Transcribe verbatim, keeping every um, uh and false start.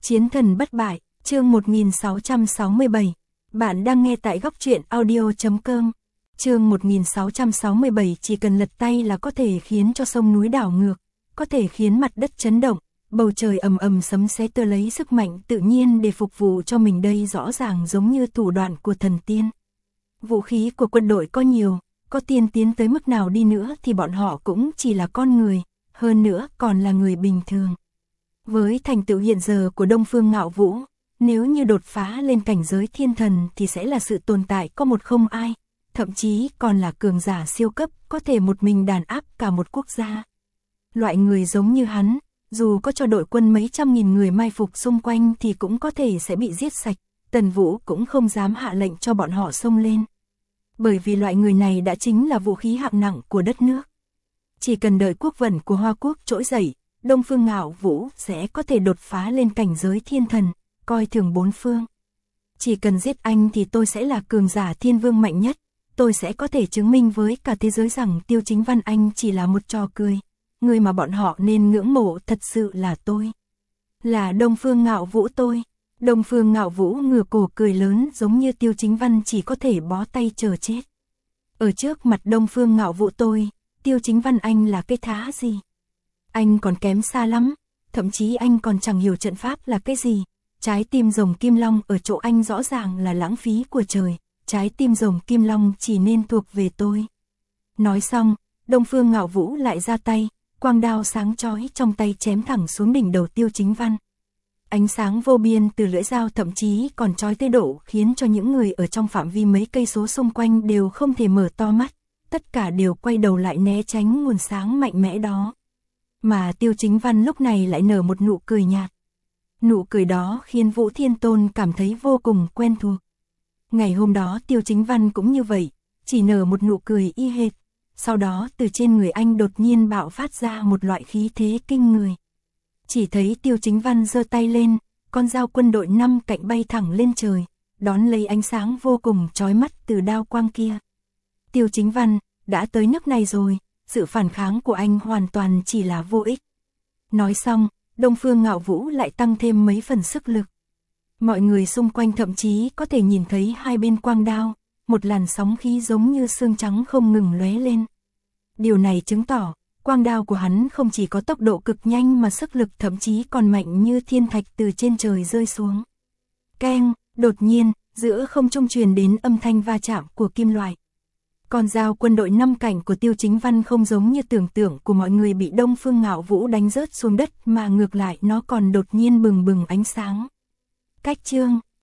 Chiến thần bất bại, chương một nghìn sáu trăm sáu mươi bảy. Bạn đang nghe tại góc truyện audio chấm com. Chương một nghìn sáu trăm sáu mươi bảy, chỉ cần lật tay là có thể khiến cho sông núi đảo ngược, có thể khiến mặt đất chấn động, bầu trời ầm ầm sấm sét tơ lấy sức mạnh tự nhiên để phục vụ cho mình, đây rõ ràng giống như thủ đoạn của thần tiên. Vũ khí của quân đội có nhiều, có tiên tiến tới mức nào đi nữa thì bọn họ cũng chỉ là con người, hơn nữa còn là người bình thường. Với thành tựu hiện giờ của Đông Phương Ngạo Vũ, nếu như đột phá lên cảnh giới thiên thần thì sẽ là sự tồn tại có một không ai, thậm chí còn là cường giả siêu cấp, có thể một mình đàn áp cả một quốc gia. Loại người giống như hắn, dù có cho đội quân mấy trăm nghìn người mai phục xung quanh thì cũng có thể sẽ bị giết sạch, Tần Vũ cũng không dám hạ lệnh cho bọn họ xông lên. Bởi vì loại người này đã chính là vũ khí hạng nặng của đất nước. Chỉ cần đợi quốc vận của Hoa Quốc trỗi dậy, Đông Phương Ngạo Vũ sẽ có thể đột phá lên cảnh giới thiên thần, coi thường bốn phương. Chỉ cần giết anh thì tôi sẽ là cường giả thiên vương mạnh nhất, tôi sẽ có thể chứng minh với cả thế giới rằng Tiêu Chính Văn anh chỉ là một trò cười. Người mà bọn họ nên ngưỡng mộ thật sự là tôi. Là Đông Phương Ngạo Vũ tôi. Đông Phương Ngạo Vũ ngửa cổ cười lớn, giống như Tiêu Chính Văn chỉ có thể bó tay chờ chết. Ở trước mặt Đông Phương Ngạo Vũ tôi, Tiêu Chính Văn anh là cái thá gì? Anh còn kém xa lắm, thậm chí anh còn chẳng hiểu trận pháp là cái gì. Trái tim rồng Kim Long ở chỗ anh rõ ràng là lãng phí của trời, trái tim rồng Kim Long chỉ nên thuộc về tôi. Nói xong, Đông Phương Ngạo Vũ lại ra tay, quang đao sáng chói trong tay chém thẳng xuống đỉnh đầu Tiêu Chính Văn. Ánh sáng vô biên từ lưỡi dao thậm chí còn chói tới độ khiến cho những người ở trong phạm vi mấy cây số xung quanh đều không thể mở to mắt, tất cả đều quay đầu lại né tránh nguồn sáng mạnh mẽ đó. Mà Tiêu Chính Văn lúc này lại nở một nụ cười nhạt. Nụ cười đó khiến Vũ Thiên Tôn cảm thấy vô cùng quen thuộc. Ngày hôm đó Tiêu Chính Văn cũng như vậy, chỉ nở một nụ cười y hệt. Sau đó từ trên người anh đột nhiên bạo phát ra một loại khí thế kinh người. Chỉ thấy Tiêu Chính Văn giơ tay lên, con dao quân đội năm cạnh bay thẳng lên trời, đón lấy ánh sáng vô cùng chói mắt từ đao quang kia. Tiêu Chính Văn, đã tới nước này rồi, sự phản kháng của anh hoàn toàn chỉ là vô ích. Nói xong, Đông Phương Ngạo Vũ lại tăng thêm mấy phần sức lực. Mọi người xung quanh thậm chí có thể nhìn thấy hai bên quang đao, một làn sóng khí giống như xương trắng không ngừng lóe lên. Điều này chứng tỏ, quang đao của hắn không chỉ có tốc độ cực nhanh mà sức lực thậm chí còn mạnh như thiên thạch từ trên trời rơi xuống. Keng, đột nhiên, giữa không trung truyền đến âm thanh va chạm của kim loại. Con dao quân đội năm cảnh của Tiêu Chính Văn không giống như tưởng tượng của mọi người bị Đông Phương Ngạo Vũ đánh rớt xuống đất, mà ngược lại nó còn đột nhiên bừng bừng ánh sáng. Cách chương